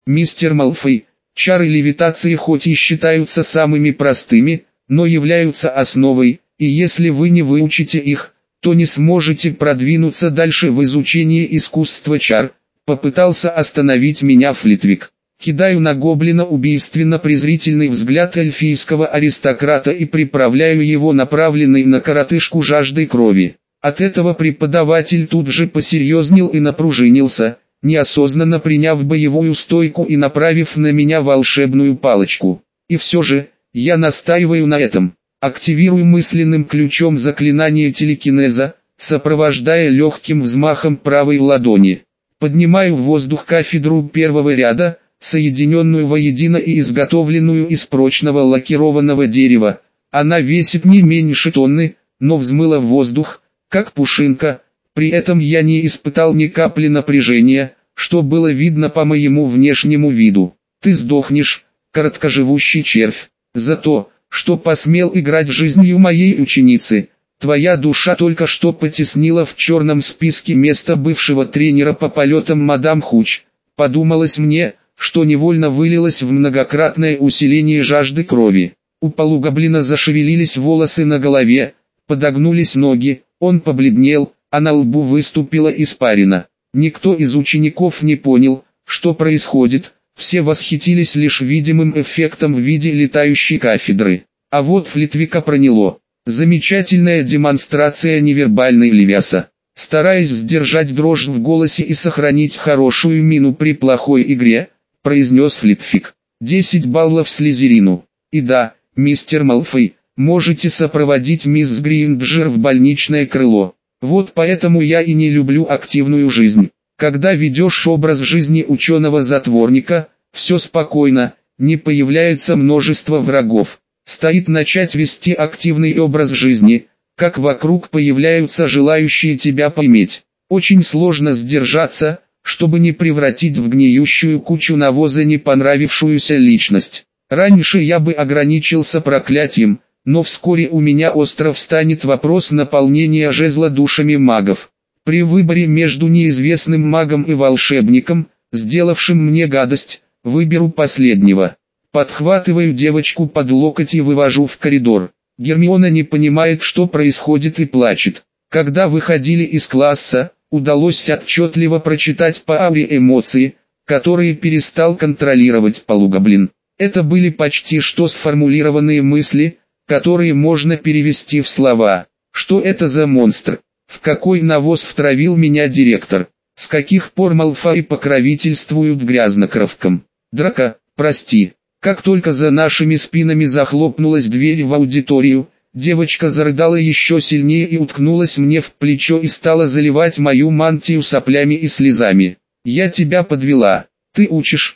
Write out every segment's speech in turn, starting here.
Мистер Малфой, чары левитации хоть и считаются самыми простыми, но являются основой, и если вы не выучите их, то не сможете продвинуться дальше в изучении искусства чар. Попытался остановить меня Флитвик. Кидаю на гоблина убийственно-презрительный взгляд эльфийского аристократа и приправляю его направленной на коротышку жаждой крови. От этого преподаватель тут же посерьезнел и напружинился, неосознанно приняв боевую стойку и направив на меня волшебную палочку. И все же, я настаиваю на этом. Активирую мысленным ключом заклинание телекинеза, сопровождая легким взмахом правой ладони. Поднимаю в воздух кафедру первого ряда, соединенную воедино и изготовленную из прочного лакированного дерева. Она весит не меньше тонны, но взмыла в воздух, как пушинка. При этом я не испытал ни капли напряжения, что было видно по моему внешнему виду. Ты сдохнешь, короткоживущий червь, за то, что посмел играть жизнью моей ученицы. Твоя душа только что потеснила в черном списке место бывшего тренера по полетам мадам Хуч. Подумалось мне, что невольно вылилось в многократное усиление жажды крови. У полугоблина зашевелились волосы на голове, подогнулись ноги, он побледнел, а на лбу выступила испарина. Никто из учеников не понял, что происходит, все восхитились лишь видимым эффектом в виде летающей кафедры. А вот Флитвика проняло. Замечательная демонстрация невербальной левиаса. Стараясь сдержать дрожь в голосе и сохранить хорошую мину при плохой игре, произнес Флитвик. 10 баллов Слизерину. И да, мистер Малфой, можете сопроводить мисс Гринджер в больничное крыло. Вот поэтому я и не люблю активную жизнь. Когда ведешь образ жизни ученого-затворника, все спокойно, не появляется множество врагов. Стоит начать вести активный образ жизни, как вокруг появляются желающие тебя поиметь. Очень сложно сдержаться, чтобы не превратить в гниющую кучу навоза не понравившуюся личность. Раньше я бы ограничился проклятием, но вскоре у меня остро встанет вопрос наполнения жезла душами магов. При выборе между неизвестным магом и волшебником, сделавшим мне гадость, выберу последнего. Подхватываю девочку под локоть и вывожу в коридор. Гермиона не понимает, что происходит, и плачет. Когда выходили из класса, удалось отчетливо прочитать по ауре эмоции, которые перестал контролировать полугоблин. Это были почти что сформулированные мысли, которые можно перевести в слова. Что это за монстр? В какой навоз втравил меня директор? С каких пор Малфой покровительствуют грязнокровкам? Драко, прости. Как только за нашими спинами захлопнулась дверь в аудиторию, девочка зарыдала еще сильнее и уткнулась мне в плечо и стала заливать мою мантию соплями и слезами. «Я тебя подвела. Ты учишь,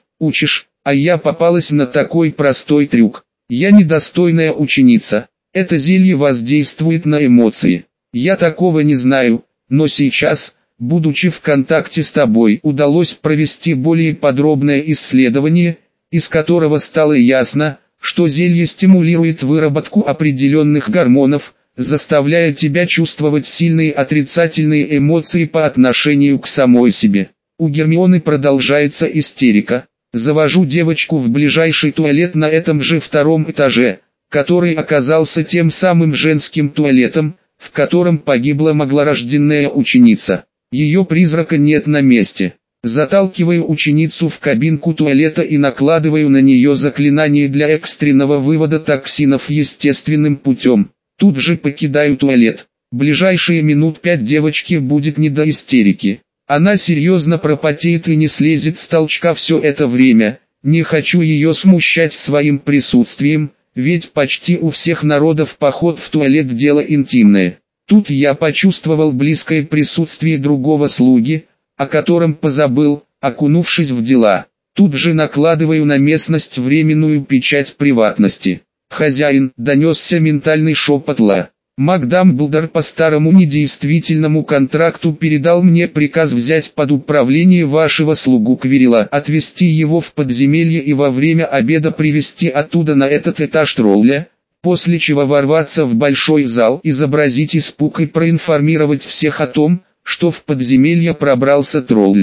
а я попалась на такой простой трюк. Я недостойная ученица. Это зелье воздействует на эмоции. Я такого не знаю, но сейчас, будучи в контакте с тобой, удалось провести более подробное исследование, из которого стало ясно, что зелье стимулирует выработку определенных гормонов, заставляя тебя чувствовать сильные отрицательные эмоции по отношению к самой себе. У Гермионы продолжается истерика. Завожу девочку в ближайший туалет на этом же втором этаже, который оказался тем самым женским туалетом, в котором погибла маглорожденная ученица. Ее призрака нет на месте. Заталкиваю ученицу в кабинку туалета и накладываю на нее заклинание для экстренного вывода токсинов естественным путем. Тут же покидаю туалет. Ближайшие минут 5 девочке будет не до истерики. Она серьезно пропотеет и не слезет с толчка все это время. Не хочу ее смущать своим присутствием, ведь почти у всех народов поход в туалет дело интимное. Тут я почувствовал близкое присутствие другого слуги, о котором позабыл, окунувшись в дела. Тут же накладываю на местность временную печать приватности. «Хозяин», — донесся ментальный шепот Ла. «Маг Дамблдор по старому недействительному контракту передал мне приказ взять под управление вашего слугу Квирила, отвезти его в подземелье и во время обеда привести оттуда на этот этаж тролля, после чего ворваться в большой зал, изобразить испуг и проинформировать всех о том, что в подземелье пробрался тролль.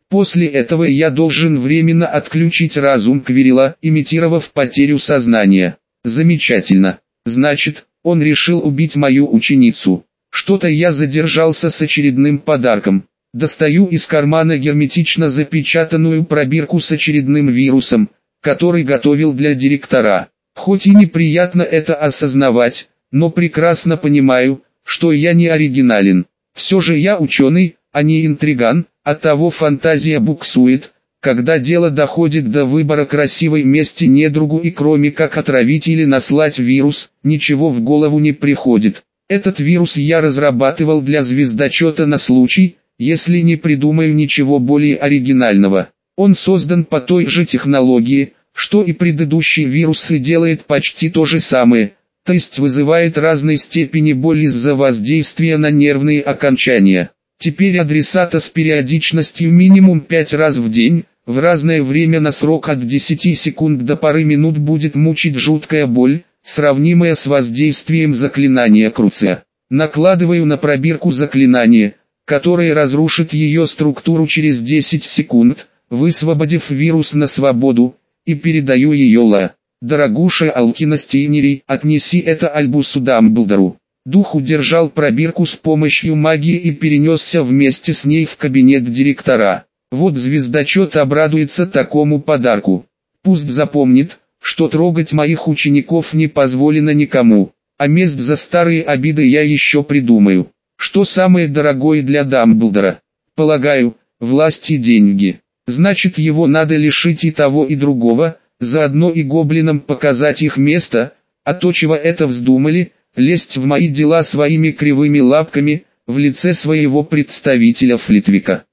После этого я должен временно отключить разум Квирила, имитировав потерю сознания. Замечательно. Значит, он решил убить мою ученицу. Что-то я задержался с очередным подарком. Достаю из кармана герметично запечатанную пробирку с очередным вирусом, который готовил для директора. Хоть и неприятно это осознавать, но прекрасно понимаю, что я не оригинален. Все же я ученый, а не интриган, оттого фантазия буксует, когда дело доходит до выбора красивой мести недругу, и кроме как отравить или наслать вирус, ничего в голову не приходит. Этот вирус я разрабатывал для звездочета на случай, если не придумаю ничего более оригинального. Он создан по той же технологии, что и предыдущие вирусы, делает почти то же самое, то есть вызывает разной степени боль из-за воздействия на нервные окончания. Теперь адресата с периодичностью минимум 5 раз в день, в разное время на срок от 10 секунд до пары минут будет мучить жуткая боль, сравнимая с воздействием заклинания Круция. Накладываю на пробирку заклинание, которое разрушит ее структуру через 10 секунд, высвободив вирус на свободу, и передаю ее Ла. «Дорогуша Алкина Стейнери, отнеси это Альбусу Дамблдору». Дух удержал пробирку с помощью магии и перенесся вместе с ней в кабинет директора. Вот звездочет обрадуется такому подарку. Пусть запомнит, что трогать моих учеников не позволено никому, а месть за старые обиды я еще придумаю. Что самое дорогое для Дамблдора? Полагаю, власть и деньги. Значит, его надо лишить и того, и другого, заодно и гоблинам показать их место, а то чего это вздумали, лезть в мои дела своими кривыми лапками, в лице своего представителя Флитвика.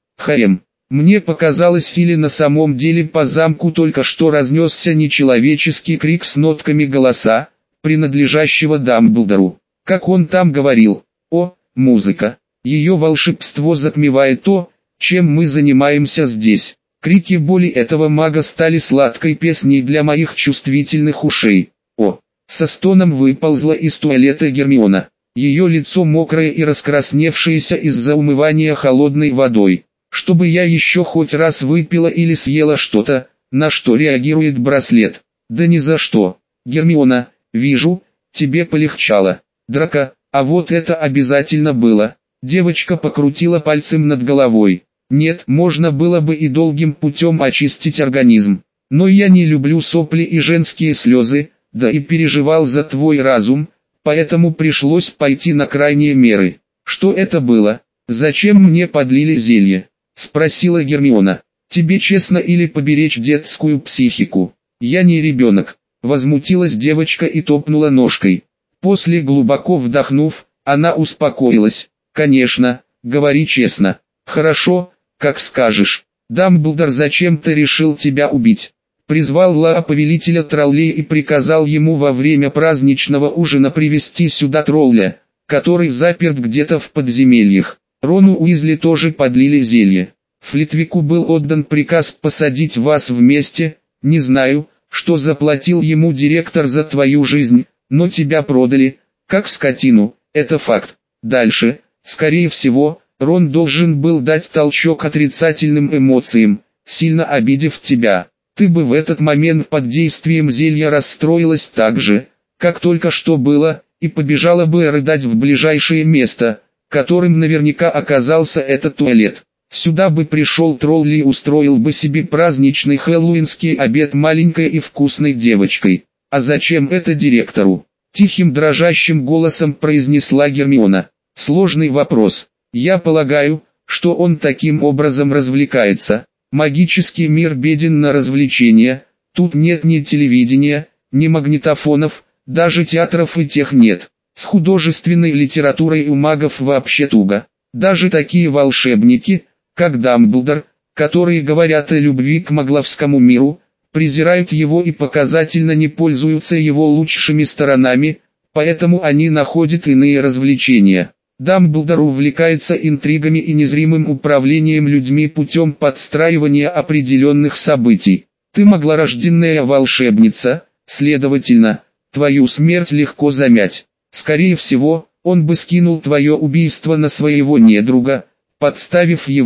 Мне показалось, или на самом деле по замку только что разнесся нечеловеческий крик с нотками голоса, принадлежащего Дамблдору. Как он там говорил: «О, музыка! Ее волшебство затмевает то, чем мы занимаемся здесь». Крики боли этого мага стали сладкой песней для моих чувствительных ушей. О! Со стоном выползла из туалета Гермиона. Ее лицо мокрое и раскрасневшееся из-за умывания холодной водой. Чтобы я еще хоть раз выпила или съела что-то, на что реагирует браслет. Да ни за что. Гермиона, вижу, тебе полегчало. Драко, а вот это обязательно было. Девочка покрутила пальцем над головой. Нет, можно было бы и долгим путем очистить организм. Но я не люблю сопли и женские слезы, да и переживал за твой разум, поэтому пришлось пойти на крайние меры. Что это было? Зачем мне подлили зелье? Спросила Гермиона. Тебе честно или поберечь детскую психику? Я не ребенок. Возмутилась девочка и топнула ножкой. После, глубоко вдохнув, она успокоилась. Конечно, говори честно. Хорошо, как скажешь. Дамблдор зачем-то решил тебя убить. Призвал Ла, повелителя троллей, и приказал ему во время праздничного ужина привести сюда тролля, который заперт где-то в подземельях. Рону Уизли тоже подлили зелье. Флитвику был отдан приказ посадить вас вместе. Не знаю, что заплатил ему директор за твою жизнь, но тебя продали, как скотину, это факт. Дальше, скорее всего, Рон должен был дать толчок отрицательным эмоциям, сильно обидев тебя. Ты бы в этот момент под действием зелья расстроилась так же, как только что было, и побежала бы рыдать в ближайшее место, которым наверняка оказался этот туалет. Сюда бы пришел тролль и устроил бы себе праздничный хэллоуинский обед маленькой и вкусной девочкой. А зачем это директору? Тихим дрожащим голосом произнесла Гермиона. Сложный вопрос. Я полагаю, что он таким образом развлекается. Магический мир беден на развлечения, тут нет ни телевидения, ни магнитофонов, даже театров и тех нет. С художественной литературой у магов вообще туго. Даже такие волшебники, как Дамблдор, которые говорят о любви к магловскому миру, презирают его и показательно не пользуются его лучшими сторонами, поэтому они находят иные развлечения. Дамблдор увлекается интригами и незримым управлением людьми путем подстраивания определенных событий. Ты маглорожденная волшебница, следовательно, твою смерть легко замять. Скорее всего, он бы скинул твое убийство на своего недруга, подставив его,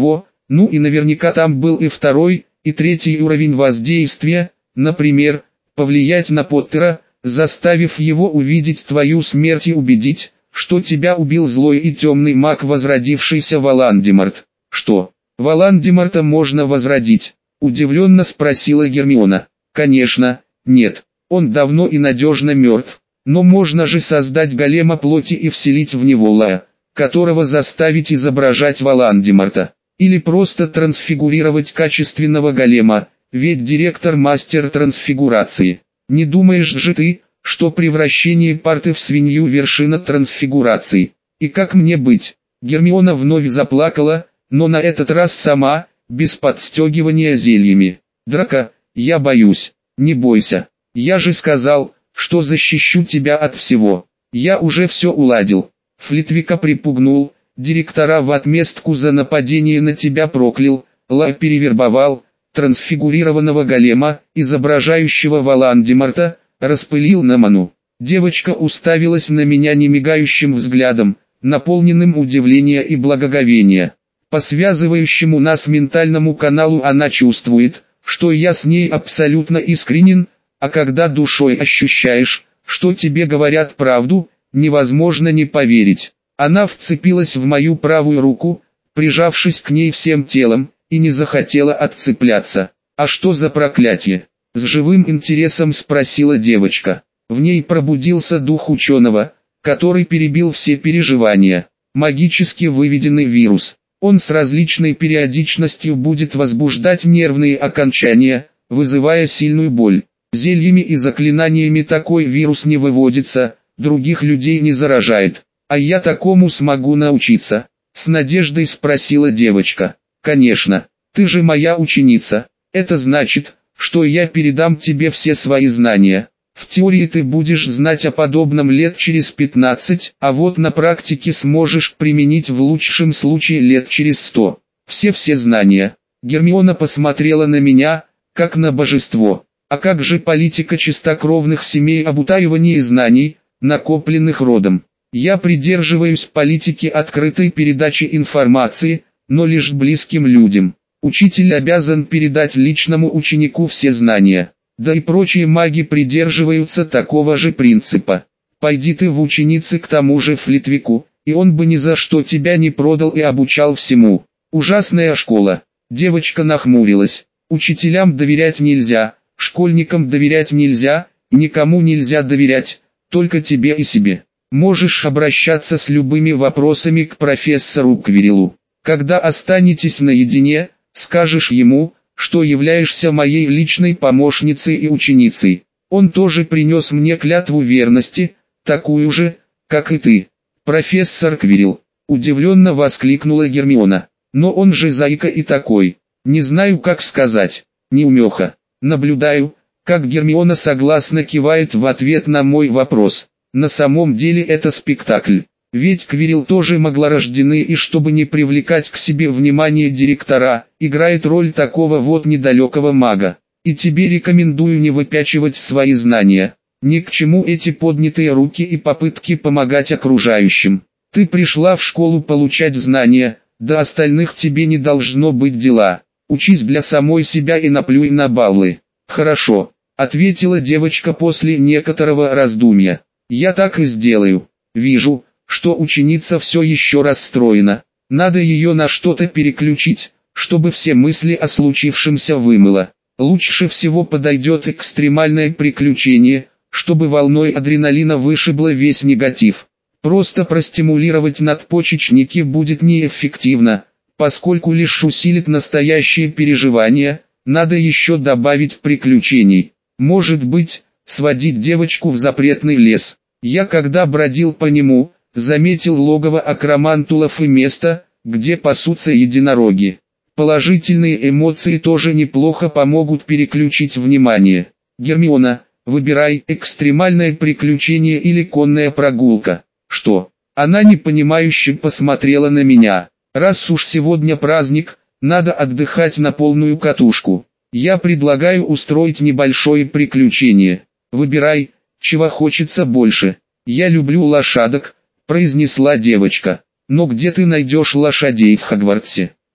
Ну и наверняка там был и второй, и третий уровень воздействия, например, повлиять на Поттера, заставив его увидеть твою смерть и убедить, что тебя убил злой и темный маг, возродившийся Волан-де-Морт. Что, Волан-де-Морта можно возродить? Удивленно спросила Гермиона. Конечно, нет, он давно и надежно мертв, но можно же создать голема плоти и вселить в него Лая, которого заставить изображать Волан-де-Морта. Или просто трансфигурировать качественного голема, ведь директор мастер трансфигурации. Не думаешь же ты, что превращение парты в свинью вершина трансфигурации? И как мне быть? Гермиона вновь заплакала, но на этот раз сама, без подстегивания зельями. Драко, я боюсь. Не бойся. Я же сказал, что защищу тебя от всего. Я уже все уладил. Флитвика припугнул, директора в отместку за нападение на тебя проклял, Ла перевербовал, трансфигурированного голема, изображающего Волан-де-Морта, распылил на ману. Девочка уставилась на меня немигающим взглядом, наполненным удивления и благоговения. По связывающему нас ментальному каналу она чувствует, что я с ней абсолютно искренен, а когда душой ощущаешь, что тебе говорят правду, невозможно не поверить. Она вцепилась в мою правую руку, прижавшись к ней всем телом, и не захотела отцепляться. «А что за проклятие?» — с живым интересом спросила девочка. В ней пробудился дух ученого, который перебил все переживания. Магически выведенный вирус. Он с различной периодичностью будет возбуждать нервные окончания, вызывая сильную боль. Зельями и заклинаниями такой вирус не выводится, других людей не заражает. «А я такому смогу научиться?» — с надеждой спросила девочка. «Конечно, ты же моя ученица. Это значит, что я передам тебе все свои знания. В теории ты будешь знать о подобном лет через 15, а вот на практике сможешь применить в лучшем случае лет через 100. Все знания». Гермиона посмотрела на меня, как на божество. «А как же политика чистокровных семей об утаивании знаний, накопленных родом?» «Я придерживаюсь политики открытой передачи информации, но лишь близким людям. Учитель обязан передать личному ученику все знания. Да и прочие маги придерживаются такого же принципа. Пойди ты в ученицы к тому же Флитвику, и он бы ни за что тебя не продал и обучал всему. Ужасная школа». Девочка нахмурилась. «Учителям доверять нельзя, школьникам доверять нельзя, никому нельзя доверять, только тебе и себе. Можешь обращаться с любыми вопросами к профессору Квирилу. Когда останетесь наедине, скажешь ему, что являешься моей личной помощницей и ученицей. Он тоже принес мне клятву верности, такую же, как и ты». «Профессор Квирил», — удивленно воскликнула Гермиона. «Но он же заика и такой. Не знаю, как сказать. Неумеха». Наблюдаю, как Гермиона согласно кивает в ответ на мой вопрос. На самом деле это спектакль. Ведь Квирил тоже маглорожденный, и чтобы не привлекать к себе внимание директора, играет роль такого вот недалекого мага. И тебе рекомендую не выпячивать свои знания. Ни к чему эти поднятые руки и попытки помогать окружающим. Ты пришла в школу получать знания, до остальных тебе не должно быть дела. Учись для самой себя и наплюй на баллы». «Хорошо», — ответила девочка после некоторого раздумья. «Я так и сделаю. Вижу, что ученица все еще расстроена. Надо ее на что-то переключить, чтобы все мысли о случившемся вымыло. Лучше всего подойдет экстремальное приключение, чтобы волной адреналина вышибло весь негатив. Просто простимулировать надпочечники будет неэффективно, поскольку лишь усилит настоящие переживания. Надо еще добавить приключений. Может быть, сводить девочку в запретный лес. Я когда бродил по нему, заметил логово акромантулов и место, где пасутся единороги. Положительные эмоции тоже неплохо помогут переключить внимание. Гермиона, выбирай: экстремальное приключение или конная прогулка». «Что?» Она непонимающе посмотрела на меня. «Раз уж сегодня праздник, надо отдыхать на полную катушку. Я предлагаю устроить небольшое приключение. Выбирай, чего хочется больше». «Я люблю лошадок», — произнесла девочка. «Но где ты найдешь лошадей в Хогвартсе?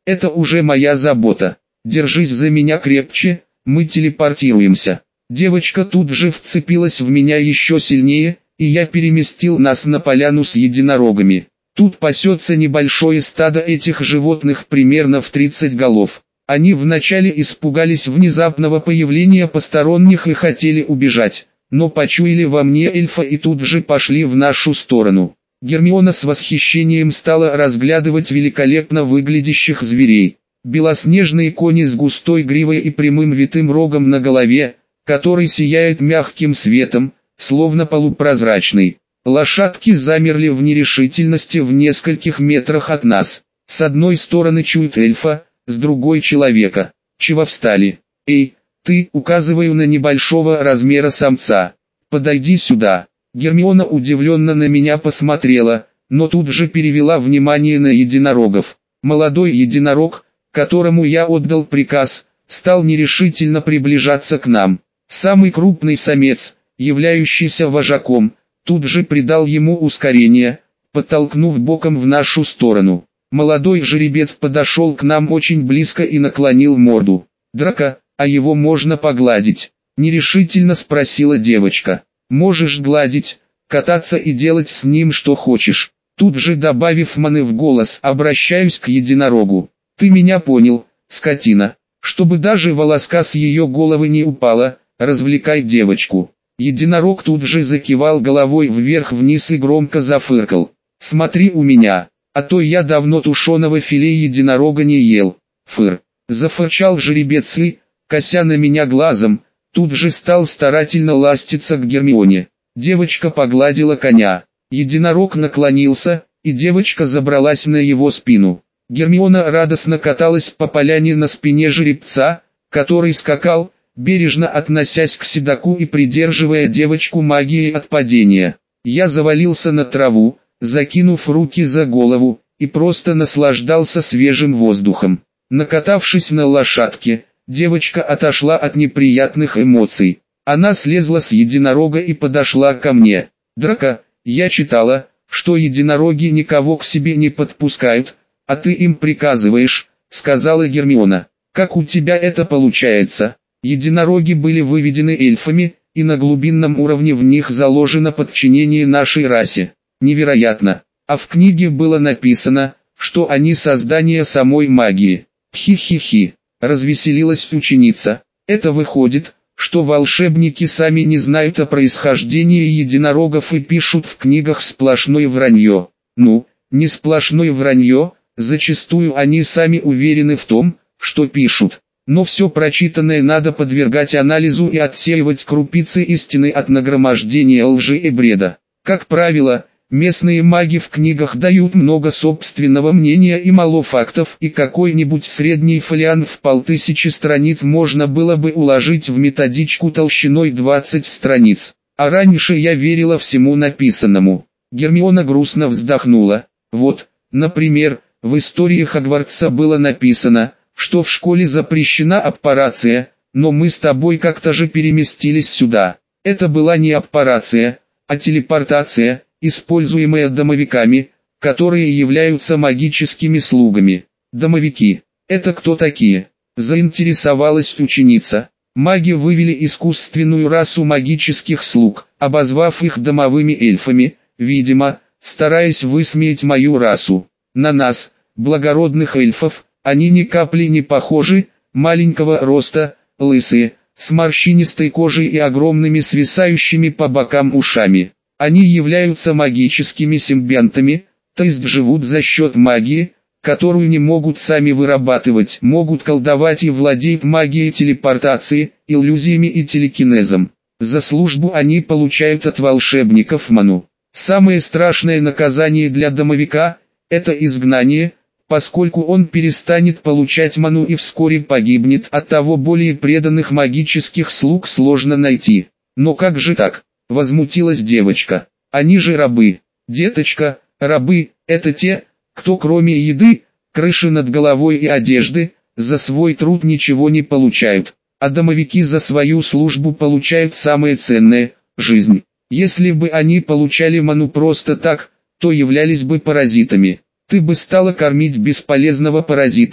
Это уже моя забота. Держись за меня крепче, мы телепортируемся. Девочка тут же вцепилась в меня еще сильнее, и я переместил нас на поляну с единорогами. Тут пасется небольшое стадо этих животных примерно в 30 голов. Они вначале испугались внезапного появления посторонних и хотели убежать, но почуяли во мне эльфа и тут же пошли в нашу сторону. Гермиона с восхищением стала разглядывать великолепно выглядящих зверей. Белоснежные кони с густой гривой и прямым витым рогом на голове, который сияет мягким светом, словно полупрозрачный. Лошадки замерли в нерешительности в нескольких метрах от нас. С одной стороны чуют эльфа, с другой человека. Чего встали? Эй, ты, указываю на небольшого размера самца. Подойди сюда. Гермиона удивленно на меня посмотрела, но тут же перевела внимание на единорогов. Молодой единорог, которому я отдал приказ, стал нерешительно приближаться к нам. Самый крупный самец, являющийся вожаком, тут же придал ему ускорение, подтолкнув боком в нашу сторону. Молодой жеребец подошел к нам очень близко и наклонил морду. «Драко, а его можно погладить?» – нерешительно спросила девочка. «Можешь гладить, кататься и делать с ним что хочешь». Тут же добавив маны в голос, обращаюсь к единорогу. «Ты меня понял, скотина, чтобы даже волоска с ее головы не упала, развлекай девочку». Единорог тут же закивал головой вверх-вниз и громко зафыркал. «Смотри у меня, а то я давно тушеного филе единорога не ел». «Фыр!» – зафырчал жеребец и, кося на меня глазом, тут же стал старательно ластиться к Гермионе. Девочка погладила коня. Единорог наклонился, и девочка забралась на его спину. Гермиона радостно каталась по поляне на спине жеребца, который скакал, бережно относясь к седоку и придерживая девочку магией от падения. Я завалился на траву, закинув руки за голову, и просто наслаждался свежим воздухом. Накатавшись на лошадке, девочка отошла от неприятных эмоций. Она слезла с единорога и подошла ко мне. «Драко, я читала, что единороги никого к себе не подпускают, а ты им приказываешь», — сказала Гермиона. «Как у тебя это получается?» Единороги были выведены эльфами, и на глубинном уровне в них заложено подчинение нашей расе. Невероятно. А в книге было написано, что они создание самой магии. Хи-хи-хи, развеселилась ученица. Это выходит, что волшебники сами не знают о происхождении единорогов и пишут в книгах сплошное вранье. Ну, не сплошное вранье, зачастую они сами уверены в том, что пишут. Но все прочитанное надо подвергать анализу и отсеивать крупицы истины от нагромождения лжи и бреда. Как правило, местные маги в книгах дают много собственного мнения и мало фактов, и какой-нибудь средний фолиант в 5000 страниц можно было бы уложить в методичку толщиной 20 страниц. А раньше я верила всему написанному. Гермиона грустно вздохнула. Вот, например, в истории Хогвартса было написано, что в школе запрещена аппарация, но мы с тобой как-то же переместились сюда. Это была не аппарация, а телепортация, используемая домовиками, которые являются магическими слугами. Домовики. Это кто такие? Заинтересовалась ученица. Маги вывели искусственную расу магических слуг, обозвав их домовыми эльфами, видимо, стараясь высмеять мою расу. На нас, благородных эльфов, они ни капли не похожи, маленького роста, лысые, с морщинистой кожей и огромными свисающими по бокам ушами. Они являются магическими симбионтами, то есть живут за счет магии, которую не могут сами вырабатывать, могут колдовать и владеют магией телепортации, иллюзиями и телекинезом. За службу они получают от волшебников ману. Самое страшное наказание для домовика – это изгнание, поскольку он перестанет получать ману и вскоре погибнет. Оттого более преданных магических слуг сложно найти. Но как же так? Возмутилась девочка. Они же рабы. Деточка, рабы – это те, кто кроме еды, крыши над головой и одежды, за свой труд ничего не получают. А домовики за свою службу получают самое ценное – жизнь. Если бы они получали ману просто так, то являлись бы паразитами. Ты бы стала кормить бесполезного паразита,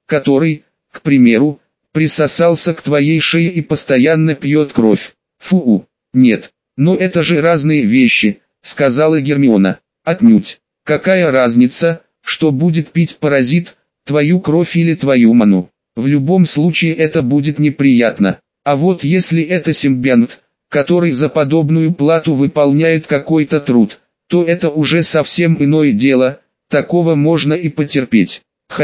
который, к примеру, присосался к твоей шее и постоянно пьет кровь. Фу, нет, но это же разные вещи, сказала Гермиона. Отнюдь. Какая разница, что будет пить паразит, твою кровь или твою ману? В любом случае это будет неприятно. А вот если это симбионт, который за подобную плату выполняет какой-то труд, то это уже совсем иное дело, такого можно и потерпеть.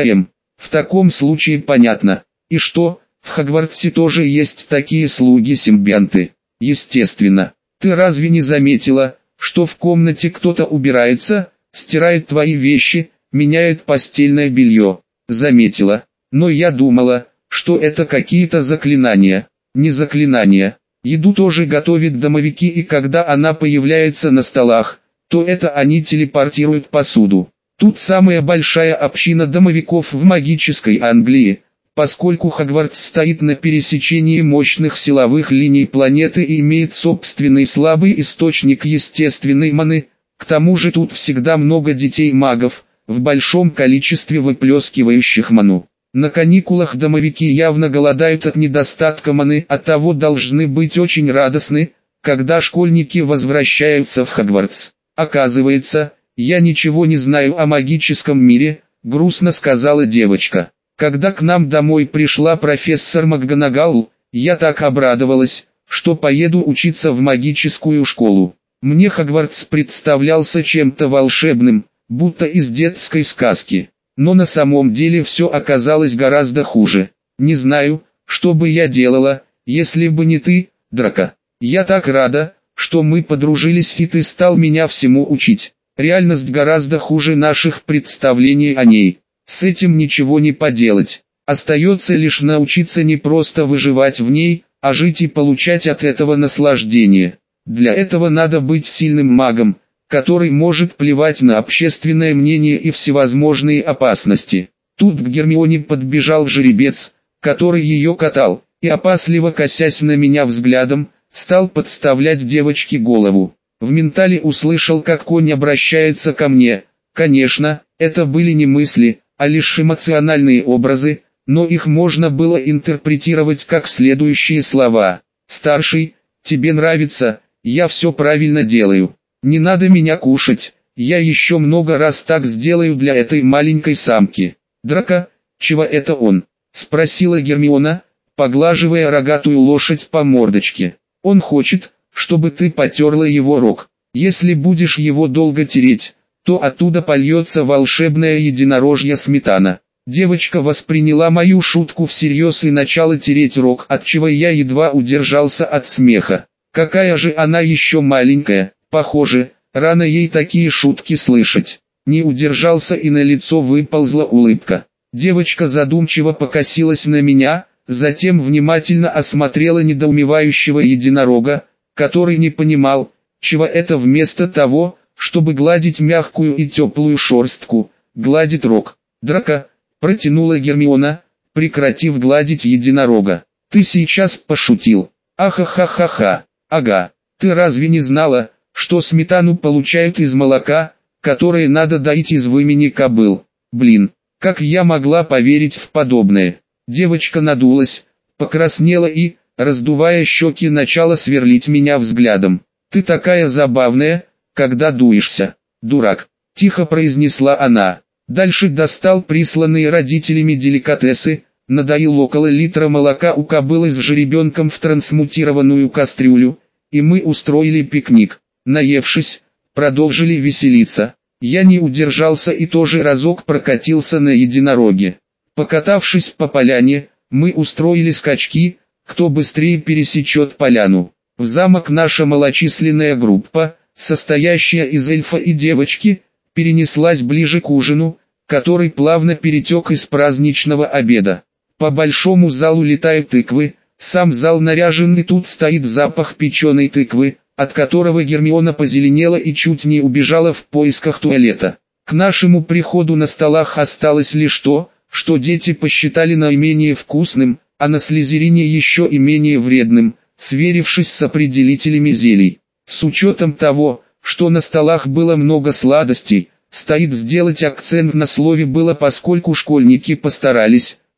В таком случае понятно. И что, в Хогвартсе тоже есть такие слуги-симбионты? Естественно. Ты разве не заметила, что в комнате кто-то убирается, стирает твои вещи, меняет постельное белье? Заметила. Но я думала, что это какие-то заклинания. Не заклинания. Еду тоже готовят домовики, и когда она появляется на столах, то это они телепортируют посуду. Тут самая большая община домовиков в магической Англии, поскольку Хогвартс стоит на пересечении мощных силовых линий планеты и имеет собственный слабый источник естественной маны. К тому же тут всегда много детей-магов, в большом количестве выплескивающих ману. На каникулах домовики явно голодают от недостатка маны, оттого должны быть очень радостны, когда школьники возвращаются в Хогвартс. Оказывается, я ничего не знаю о магическом мире, грустно сказала девочка. Когда к нам домой пришла профессор МакГонагал, я так обрадовалась, что поеду учиться в магическую школу. Мне Хогвартс представлялся чем-то волшебным, будто из детской сказки. Но на самом деле все оказалось гораздо хуже. Не знаю, что бы я делала, если бы не ты, Драко. Я так рада, что мы подружились и ты стал меня всему учить. Реальность гораздо хуже наших представлений о ней. С этим ничего не поделать. Остается лишь научиться не просто выживать в ней, а жить и получать от этого наслаждение. Для этого надо быть сильным магом, который может плевать на общественное мнение и всевозможные опасности. Тут к Гермионе подбежал жеребец, который ее катал, и опасливо косясь на меня взглядом, стал подставлять девочке голову. В ментале услышал, как конь обращается ко мне. Конечно, это были не мысли, а лишь эмоциональные образы, но их можно было интерпретировать как следующие слова. «Старший, тебе нравится, я все правильно делаю. Не надо меня кушать, я еще много раз так сделаю для этой маленькой самки». «Драко, чего это он?» — спросила Гермиона, поглаживая рогатую лошадь по мордочке. «Он хочет, чтобы ты потерла его рог. Если будешь его долго тереть, то оттуда польется волшебная единорожья сметана». Девочка восприняла мою шутку всерьез и начала тереть рог, отчего я едва удержался от смеха. Какая же она еще маленькая, похоже, рано ей такие шутки слышать. Не удержался и на лицо выползла улыбка. Девочка задумчиво покосилась на меня, затем внимательно осмотрела недоумевающего единорога, который не понимал, чего это вместо того, чтобы гладить мягкую и теплую шерстку, гладит рог. «Драко», — протянула Гермиона, прекратив гладить единорога. «Ты сейчас пошутил?» «Ахахахаха, ага, ты разве не знала, что сметану получают из молока, которое надо доить из вымени кобыл? Блин, как я могла поверить в подобное?» Девочка надулась, покраснела и, раздувая щеки, начала сверлить меня взглядом. «Ты такая забавная, когда дуешься, дурак», — тихо произнесла она. Дальше достал присланные родителями деликатесы, надоил около литра молока у кобылы с жеребенком в трансмутированную кастрюлю, и мы устроили пикник. Наевшись, продолжили веселиться. Я не удержался и тоже разок прокатился на единороге. Покатавшись по поляне, мы устроили скачки, кто быстрее пересечет поляну. В замок наша малочисленная группа, состоящая из эльфа и девочки, перенеслась ближе к ужину, который плавно перетек из праздничного обеда. По большому залу летают тыквы, сам зал наряженный, тут стоит запах печеной тыквы, от которого Гермиона позеленела и чуть не убежала в поисках туалета. К нашему приходу на столах осталось лишь то, что дети посчитали наименее вкусным, а на Слизерине еще и менее вредным, сверившись с определителями зелий. С учетом того, что на столах было много сладостей, стоит сделать акцент на слове «было», поскольку школьники постарались,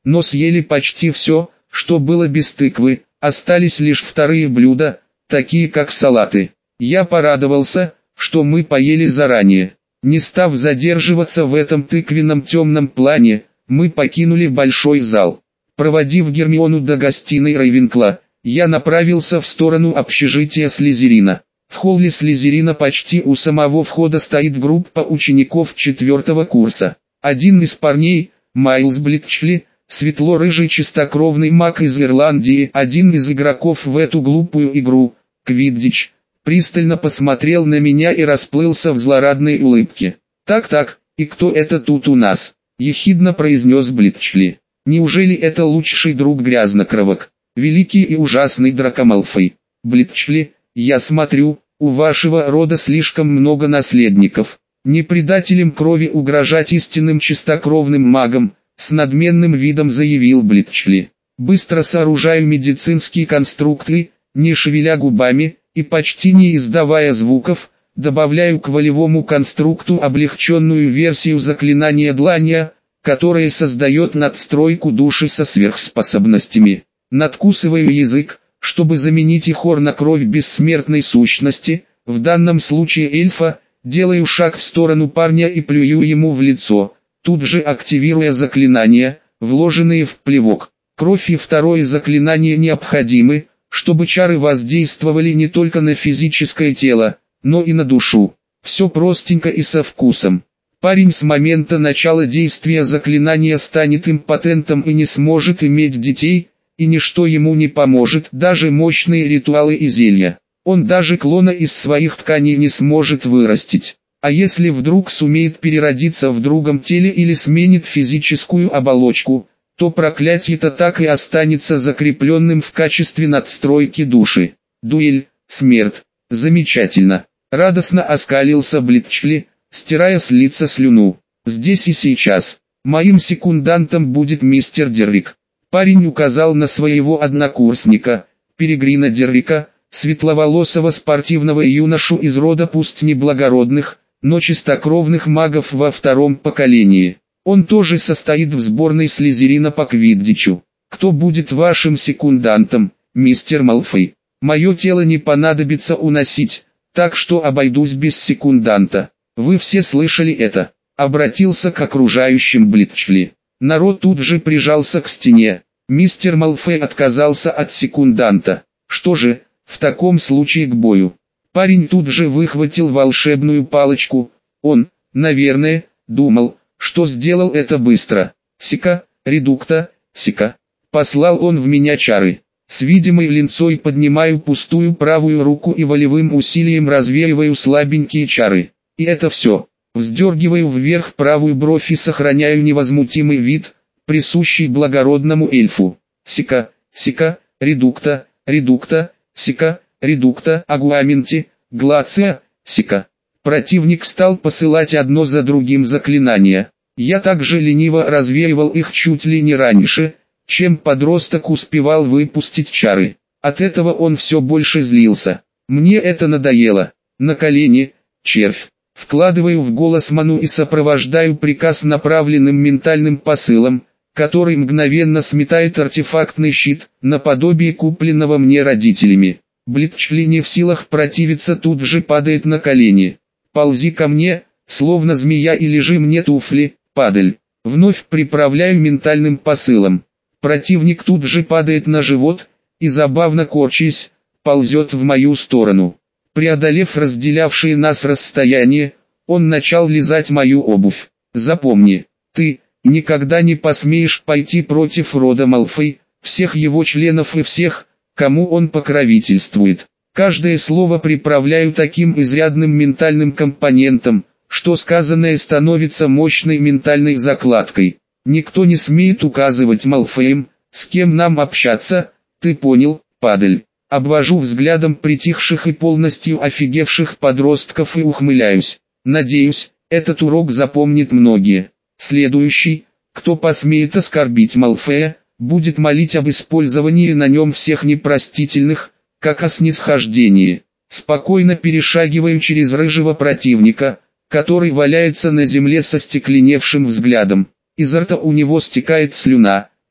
но съели почти все, что было без тыквы, остались лишь вторые блюда, такие как салаты. Я порадовался, что мы поели заранее. Не став задерживаться в этом тыквенном темном плане, мы покинули большой зал. Проводив Гермиону до гостиной Рейвенкла, я направился в сторону общежития Слизерина. В холле Слизерина почти у самого входа стоит группа учеников 4-го курса. Один из парней, Майлз Блитчли, светло-рыжий чистокровный маг из Ирландии, один из игроков в эту глупую игру, Квиддич, пристально посмотрел на меня и расплылся в злорадной улыбке. «Так-так, и кто это тут у нас?» – ехидно произнес Блитчли. «Неужели это лучший друг грязнокровок, великий и ужасный Драко Малфой? Блитчли, я смотрю, у вашего рода слишком много наследников. Не предателям крови угрожать истинным чистокровным магам», — с надменным видом заявил Блитчли. «Быстро сооружаю медицинские конструкты, не шевеля губами, и почти не издавая звуков, добавляю к волевому конструкту облегченную версию заклинания Длания, которое создает надстройку души со сверхспособностями. Надкусываю язык, чтобы заменить ихор на кровь бессмертной сущности, в данном случае эльфа, делаю шаг в сторону парня и плюю ему в лицо, тут же активируя заклинания, вложенные в плевок. Кровь и второе заклинание необходимы, чтобы чары воздействовали не только на физическое тело, но и на душу. Все простенько и со вкусом. Парень с момента начала действия заклинания станет импотентом и не сможет иметь детей, и ничто ему не поможет, даже мощные ритуалы и зелья. Он даже клона из своих тканей не сможет вырастить. А если вдруг сумеет переродиться в другом теле или сменит физическую оболочку, то проклятие-то так и останется закрепленным в качестве надстройки души. Дуэль, смерть. Замечательно. Радостно оскалился Блитчли, стирая с лица слюну. Здесь и сейчас. Моим секундантом будет мистер Деррик. Парень указал на своего однокурсника, Перегрина Деррика, светловолосого спортивного юношу из рода пусть не благородных, но чистокровных магов во втором поколении. Он тоже состоит в сборной Слизерина по Квиддичу. Кто будет вашим секундантом, мистер Малфой? Мое тело не понадобится уносить, так что обойдусь без секунданта. Вы все слышали это? Обратился к окружающим Блитчли. Народ тут же прижался к стене. Мистер Малфой отказался от секунданта. Что же, в таком случае к бою. Парень тут же выхватил волшебную палочку. Он, наверное, думал, что сделал это быстро. Сика, редукта, сика. Послал он в меня чары. С видимой линцой поднимаю пустую правую руку и волевым усилием развеиваю слабенькие чары. И это все. Вздергиваю вверх правую бровь и сохраняю невозмутимый вид, присущий благородному эльфу. Сика, сика, редукта, редукта, сика, редукта, агуаменти, глация, сика. Противник стал посылать одно за другим заклинания. Я также лениво развеивал их чуть ли не раньше, чем подросток успевал выпустить чары. От этого он все больше злился. Мне это надоело. На колени, червь. Вкладываю в голос ману и сопровождаю приказ направленным ментальным посылом, который мгновенно сметает артефактный щит, наподобие купленного мне родителями. Блитчли не в силах противиться, тут же падает на колени. «Ползи ко мне, словно змея, и лежи мне туфли, падаль». Вновь приправляю ментальным посылом. Противник тут же падает на живот и, забавно корчась, ползет в мою сторону. Преодолев разделявшие нас расстояние, он начал лизать мою обувь. «Запомни, ты никогда не посмеешь пойти против рода Малфой, всех его членов и всех, кому он покровительствует». Каждое слово приправляю таким изрядным ментальным компонентом, что сказанное становится мощной ментальной закладкой. Никто не смеет указывать Малфоям, с кем нам общаться, ты понял, падаль. Обвожу взглядом притихших и полностью офигевших подростков и ухмыляюсь. Надеюсь, этот урок запомнит многие. Следующий, кто посмеет оскорбить Малфоя, будет молить об использовании на нем всех непростительных, как о снисхождении. Спокойно перешагиваю через рыжего противника, который валяется на земле со стекленевшим взглядом. Изо рта у него стекает слюна,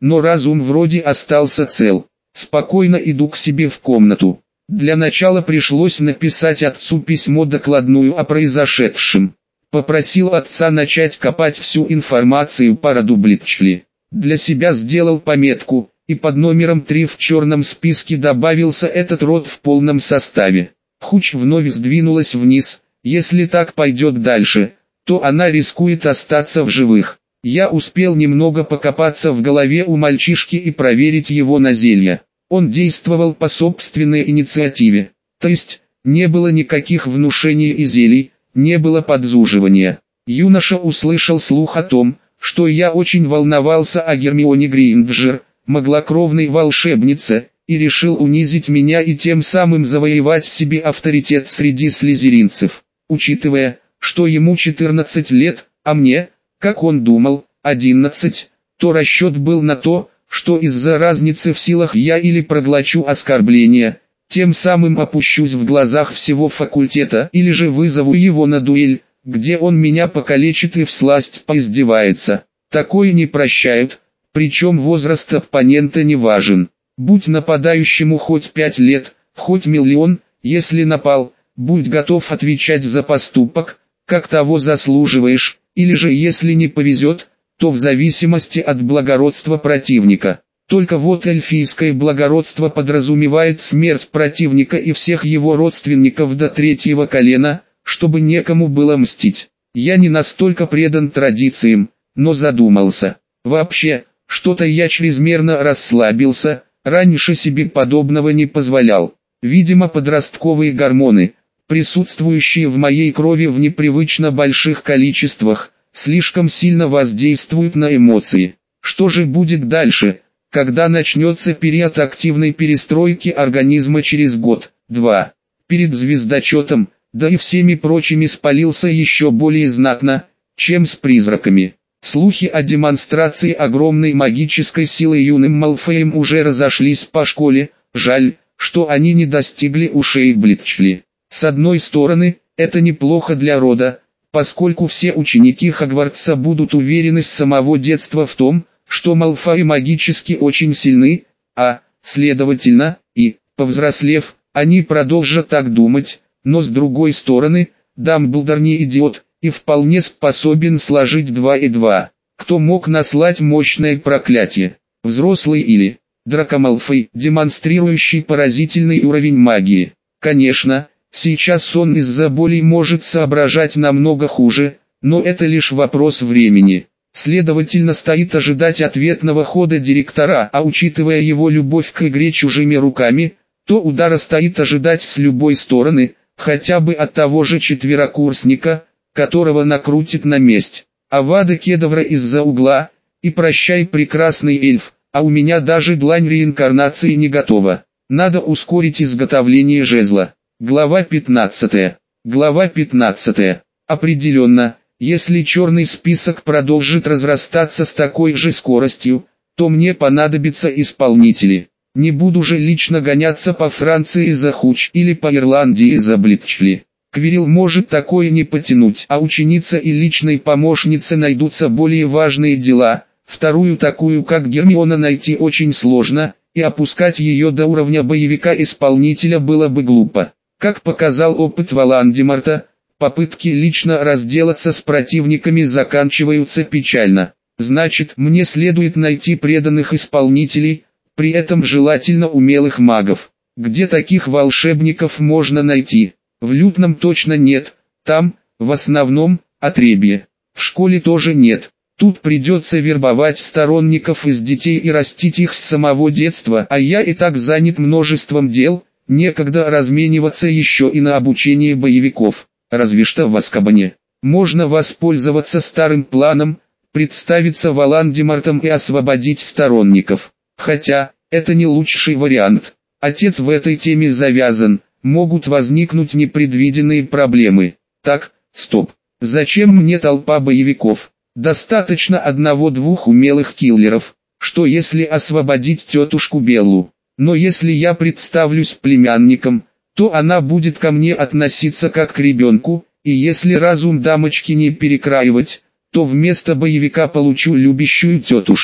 но разум вроде остался цел. Спокойно иду к себе в комнату. Для начала пришлось написать отцу письмо докладную о произошедшем. Попросил отца начать копать всю информацию по роду Блитчли. Для себя сделал пометку, и под номером 3 в черном списке добавился этот род в полном составе. Хуч вновь сдвинулась вниз. Если так пойдет дальше, то она рискует остаться в живых. Я успел немного покопаться в голове у мальчишки и проверить его на зелья. Он действовал по собственной инициативе. То есть, не было никаких внушений и зелий, не было подзуживания. Юноша услышал слух о том, что я очень волновался о Гермионе Грейнджер, малокровной волшебнице, и решил унизить меня и тем самым завоевать себе авторитет среди слизеринцев. Учитывая, что ему 14 лет, а мне, как он думал, 11, то расчет был на то, что из-за разницы в силах я или проглочу оскорбления, тем самым опущусь в глазах всего факультета, или же вызову его на дуэль, где он меня покалечит и всласть поиздевается. Такое не прощают, причем возраст оппонента не важен. Будь нападающему хоть 5 лет, хоть миллион, если напал, будь готов отвечать за поступок, как того заслуживаешь, или же если не повезет, то в зависимости от благородства противника. Только вот эльфийское благородство подразумевает смерть противника и всех его родственников до 3-го колена, чтобы некому было мстить. Я не настолько предан традициям, но задумался. Вообще, что-то я чрезмерно расслабился, раньше себе подобного не позволял. Видимо, подростковые гормоны, присутствующие в моей крови в непривычно больших количествах, слишком сильно воздействуют на эмоции. Что же будет дальше, когда начнется период активной перестройки организма через год-два? Перед звездочетом, да и всеми прочими спалился еще более знатно, чем с призраками. Слухи о демонстрации огромной магической силы юным Малфоем уже разошлись по школе, жаль, что они не достигли ушей Блитчли. С одной стороны, это неплохо для рода, поскольку все ученики Хогвартса будут уверены с самого детства в том, что Малфои магически очень сильны, а, следовательно, и, повзрослев, они продолжат так думать, но с другой стороны, Дамблдор не идиот, и вполне способен сложить 2 и 2. Кто мог наслать мощное проклятие? Взрослый или Драко Малфой, демонстрирующий поразительный уровень магии? Конечно, сейчас он из-за боли может соображать намного хуже, но это лишь вопрос времени. Следовательно, стоит ожидать ответного хода директора, а учитывая его любовь к игре чужими руками, то удара стоит ожидать с любой стороны, хотя бы от того же четверокурсника, которого накрутит на месть. Авада Кедавра из-за угла, и прощай прекрасный эльф, а у меня даже длань реинкарнации не готова. Надо ускорить изготовление жезла. Глава 15. Глава 15. Определенно, если черный список продолжит разрастаться с такой же скоростью, то мне понадобятся исполнители. Не буду же лично гоняться по Франции за Хуч или по Ирландии за Блитчли. Квирил может такое не потянуть, а ученица и личной помощнице найдутся более важные дела. Вторую такую как Гермиона найти очень сложно, и опускать ее до уровня боевика-исполнителя было бы глупо. Как показал опыт Волан-де-Морта, попытки лично разделаться с противниками заканчиваются печально. Значит, мне следует найти преданных исполнителей, при этом желательно умелых магов. Где таких волшебников можно найти? В Лютном точно нет, там, в основном, отребье. В школе тоже нет. Тут придется вербовать сторонников из детей и растить их с самого детства, а я и так занят множеством дел, некогда размениваться еще и на обучение боевиков. Разве что в Азкабане. Можно воспользоваться старым планом, представиться Волан-де-Мортом и освободить сторонников. Хотя, это не лучший вариант. Отец в этой теме завязан, могут возникнуть непредвиденные проблемы. Так, стоп. Зачем мне толпа боевиков? Достаточно одного-двух умелых киллеров. Что если освободить тетушку Беллу? Но если я представлюсь племянником, то она будет ко мне относиться как к ребенку, и если разум дамочки не перекраивать, то вместо боевика получу любящую тетушку.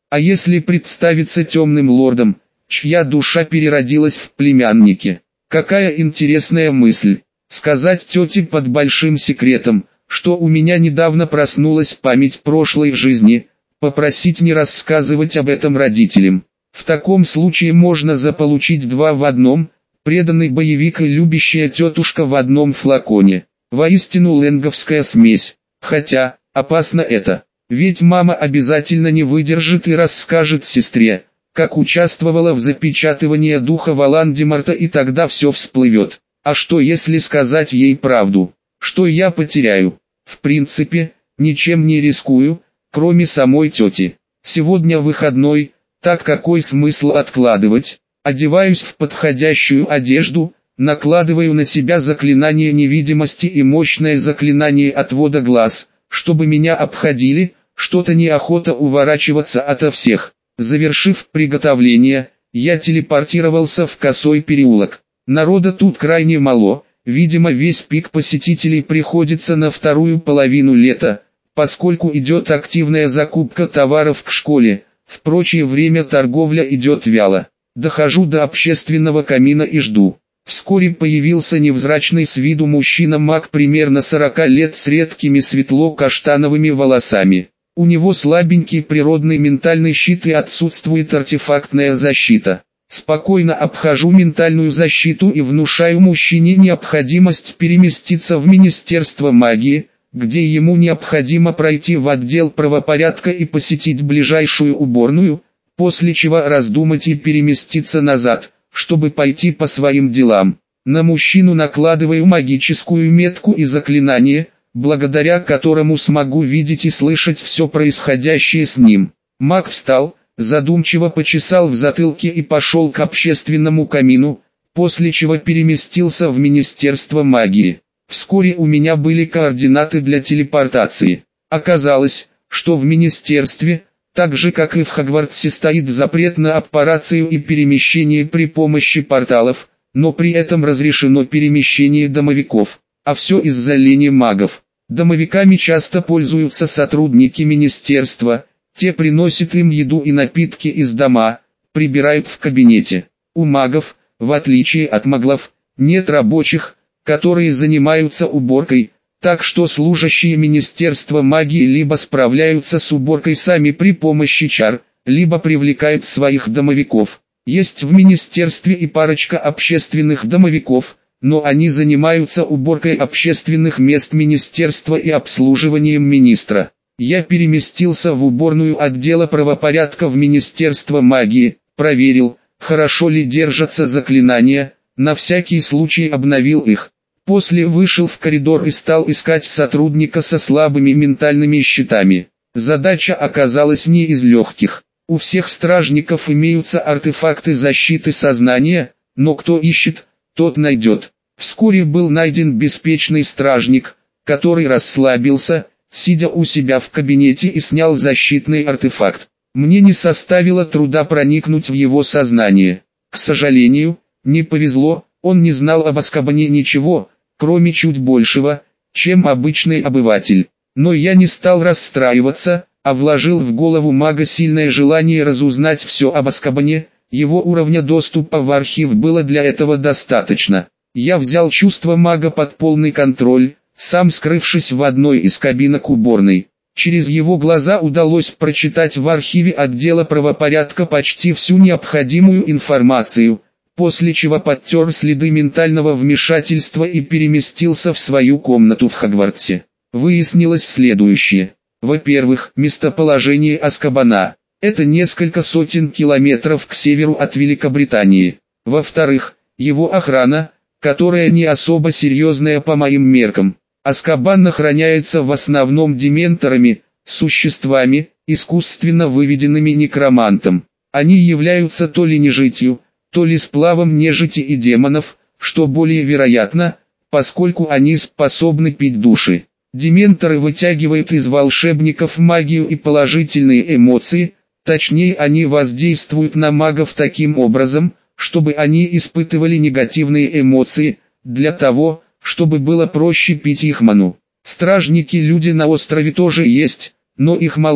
А если представиться темным лордом, чья душа переродилась в племяннике? Какая интересная мысль. Сказать тете под большим секретом, что у меня недавно проснулась память прошлой жизни, попросить не рассказывать об этом родителям. В таком случае можно заполучить два в одном, преданный боевик и любящая тетушка в одном флаконе. Воистину ленговская смесь. Хотя, опасно это. Ведь мама обязательно не выдержит и расскажет сестре, как участвовала в запечатывании духа Волан-де-Морта, и тогда все всплывет. А что если сказать ей правду? Что я потеряю? В принципе, ничем не рискую, кроме самой тети. Сегодня выходной, так какой смысл откладывать? Одеваюсь в подходящую одежду, накладываю на себя заклинание невидимости и мощное заклинание отвода глаз, чтобы меня обходили, что-то неохота уворачиваться ото всех. Завершив приготовление, я телепортировался в Косой переулок. Народа тут крайне мало, видимо весь пик посетителей приходится на вторую половину лета, поскольку идет активная закупка товаров к школе, в прочее время торговля идет вяло. Дохожу до общественного камина и жду. Вскоре появился невзрачный с виду мужчина-маг примерно 40 лет с редкими светло-каштановыми волосами. У него слабенький природный ментальный щит и отсутствует артефактная защита. Спокойно обхожу ментальную защиту и внушаю мужчине необходимость переместиться в Министерство магии, где ему необходимо пройти в отдел правопорядка и посетить ближайшую уборную, после чего раздумать и переместиться назад, чтобы пойти по своим делам. На мужчину накладываю магическую метку и заклинание, благодаря которому смогу видеть и слышать все происходящее с ним. Маг встал, задумчиво почесал в затылке и пошел к общественному камину, после чего переместился в Министерство магии. Вскоре у меня были координаты для телепортации. Оказалось, что в министерстве, так же как и в Хогвартсе, стоит запрет на аппарацию и перемещение при помощи порталов, но при этом разрешено перемещение домовиков. А все из-за лени магов. Домовиками часто пользуются сотрудники министерства, те приносят им еду и напитки из дома, прибирают в кабинете. У магов, в отличие от маглов, нет рабочих, которые занимаются уборкой, так что служащие Министерства магии либо справляются с уборкой сами при помощи чар, либо привлекают своих домовиков. Есть в министерстве и парочка общественных домовиков, но они занимаются уборкой общественных мест министерства и обслуживанием министра. Я переместился в уборную отдела правопорядка в Министерство магии, проверил, хорошо ли держатся заклинания, на всякий случай обновил их. После вышел в коридор и стал искать сотрудника со слабыми ментальными щитами. Задача оказалась не из легких. У всех стражников имеются артефакты защиты сознания, но кто ищет, тот найдет. Вскоре был найден беспечный стражник, который расслабился, сидя у себя в кабинете, и снял защитный артефакт. Мне не составило труда проникнуть в его сознание. К сожалению, не повезло, он не знал об Азкабане ничего, кроме чуть большего, чем обычный обыватель. Но я не стал расстраиваться, а вложил в голову мага сильное желание разузнать все об Азкабане, его уровня доступа в архив было для этого достаточно. Я взял чувство мага под полный контроль, сам скрывшись в одной из кабинок уборной. Через его глаза удалось прочитать в архиве отдела правопорядка почти всю необходимую информацию, после чего подтер следы ментального вмешательства и переместился в свою комнату в Хогвартсе. Выяснилось следующее. Во-первых, местоположение Азкабана. Это несколько сотен километров к северу от Великобритании. Во-вторых, его охрана, которая не особо серьезная по моим меркам. Азкабан охраняется в основном дементорами, существами, искусственно выведенными некромантом. Они являются то ли нежитью, то ли сплавом нежити и демонов, что более вероятно, поскольку они способны пить души. Дементоры вытягивают из волшебников магию и положительные эмоции, точнее они воздействуют на магов таким образом, чтобы они испытывали негативные эмоции, для того, чтобы было проще пить их ману. Стражники-люди на острове тоже есть, но их мало,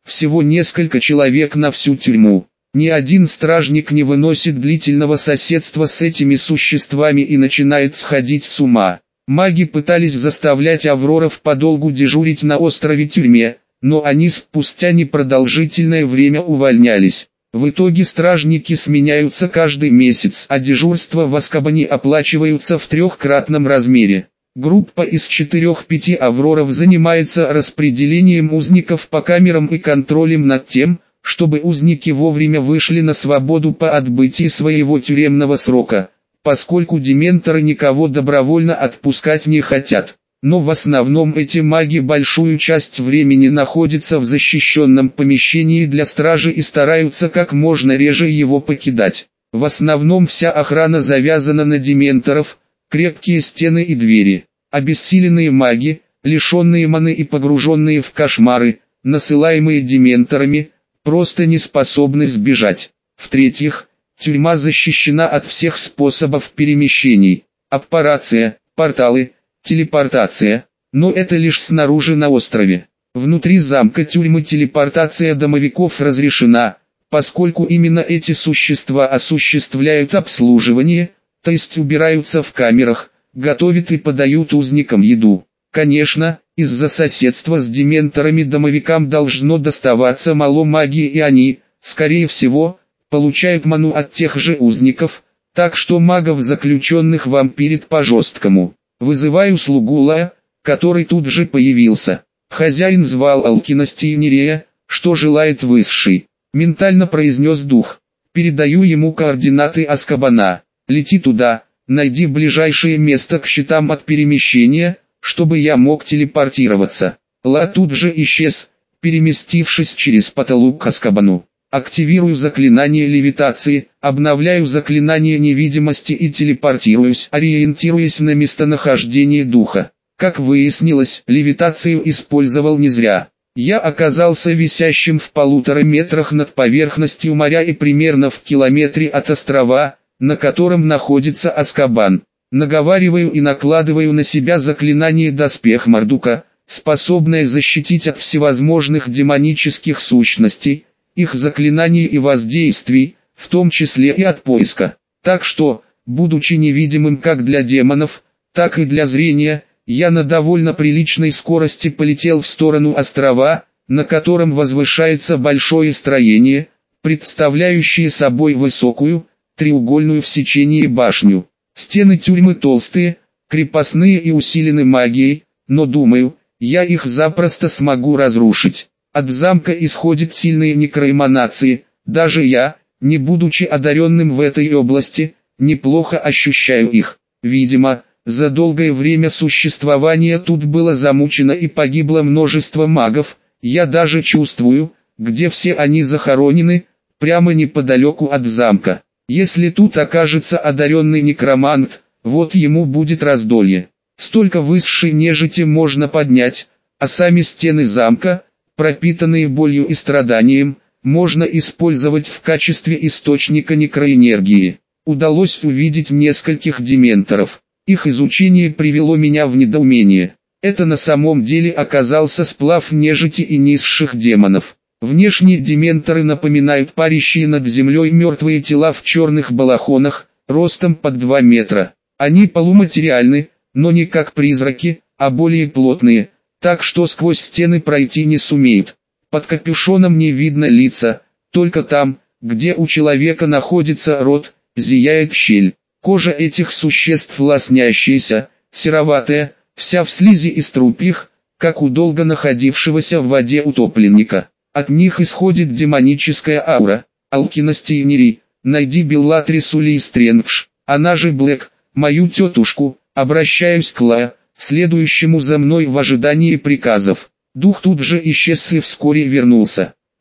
Всего несколько человек на всю тюрьму. Ни один стражник не выносит длительного соседства с этими существами и начинает сходить с ума. Маги пытались заставлять Авроров подолгу дежурить на острове-тюрьме, но они спустя непродолжительное время увольнялись. В итоге стражники сменяются каждый месяц, а дежурства в Азкабане оплачиваются в трехкратном размере. Группа из 4-5 Авроров занимается распределением узников по камерам и контролем над тем, чтобы узники вовремя вышли на свободу по отбытии своего тюремного срока, поскольку дементоры никого добровольно отпускать не хотят. Но в основном эти маги большую часть времени находятся в защищенном помещении для стражи и стараются как можно реже его покидать. В основном вся охрана завязана на дементоров, крепкие стены и двери. Обессиленные маги, лишенные маны и погруженные в кошмары, насылаемые дементорами, просто не способны сбежать. В-третьих, тюрьма защищена от всех способов перемещений. Аппарация, порталы, телепортация. Но это лишь снаружи на острове. Внутри замка тюрьмы телепортация домовиков разрешена, поскольку именно эти существа осуществляют обслуживание, то есть убираются в камерах, готовят и подают узникам еду. Конечно, из-за соседства с дементорами домовикам должно доставаться мало магии, и они, скорее всего, получают ману от тех же узников, так что магов заключенных вампирит по-жесткому. Вызываю слугу Лая, который тут же появился. Хозяин звал Алкиности и Нерея, что желает высший. Ментально произнес дух. Передаю ему координаты Азкабана. Лети туда, найди ближайшее место к щитам от перемещения, чтобы я мог телепортироваться. Ла тут же исчез, переместившись через потолок к Азкабану. Активирую заклинание левитации, обновляю заклинание невидимости и телепортируюсь, ориентируясь на местонахождение духа. Как выяснилось, левитацию использовал не зря. Я оказался висящим в 1,5 метрах над поверхностью моря и примерно в километре от острова, на котором находится Азкабан. Наговариваю и накладываю на себя заклинание «Доспех Мардука», способное защитить от всевозможных демонических сущностей, их заклинаний и воздействий, в том числе и от поиска. Так что, будучи невидимым как для демонов, так и для зрения, я на довольно приличной скорости полетел в сторону острова, на котором возвышается большое строение, представляющее собой высокую, треугольную в сечении башню. Стены тюрьмы толстые, крепостные и усилены магией, но думаю, я их запросто смогу разрушить. От замка исходят сильные некроэманации, даже я, не будучи одаренным в этой области, неплохо ощущаю их. Видимо, за долгое время существования тут было замучено и погибло множество магов, я даже чувствую, где все они захоронены, прямо неподалеку от замка. Если тут окажется одаренный некромант, вот ему будет раздолье. Столько высшей нежити можно поднять, а сами стены замка, пропитанные болью и страданием, можно использовать в качестве источника некроэнергии. Удалось увидеть нескольких дементоров. Их изучение привело меня в недоумение. Это на самом деле оказался сплав нежити и низших демонов. Внешне дементоры напоминают парящие над землей мертвые тела в черных балахонах, ростом под 2 метра. Они полуматериальны, но не как призраки, а более плотные, так что сквозь стены пройти не сумеют. Под капюшоном не видно лица, только там, где у человека находится рот, зияет щель. Кожа этих существ лоснящаяся, сероватая, вся в слизи и струпьях, как у долго находившегося в воде утопленника. От них исходит демоническая аура. Алкиности и Нери, найди Беллатрису Лейстренгш, она же Блэк, мою тетушку, обращаюсь к Ла, следующему за мной в ожидании приказов. Дух тут же исчез и вскоре вернулся.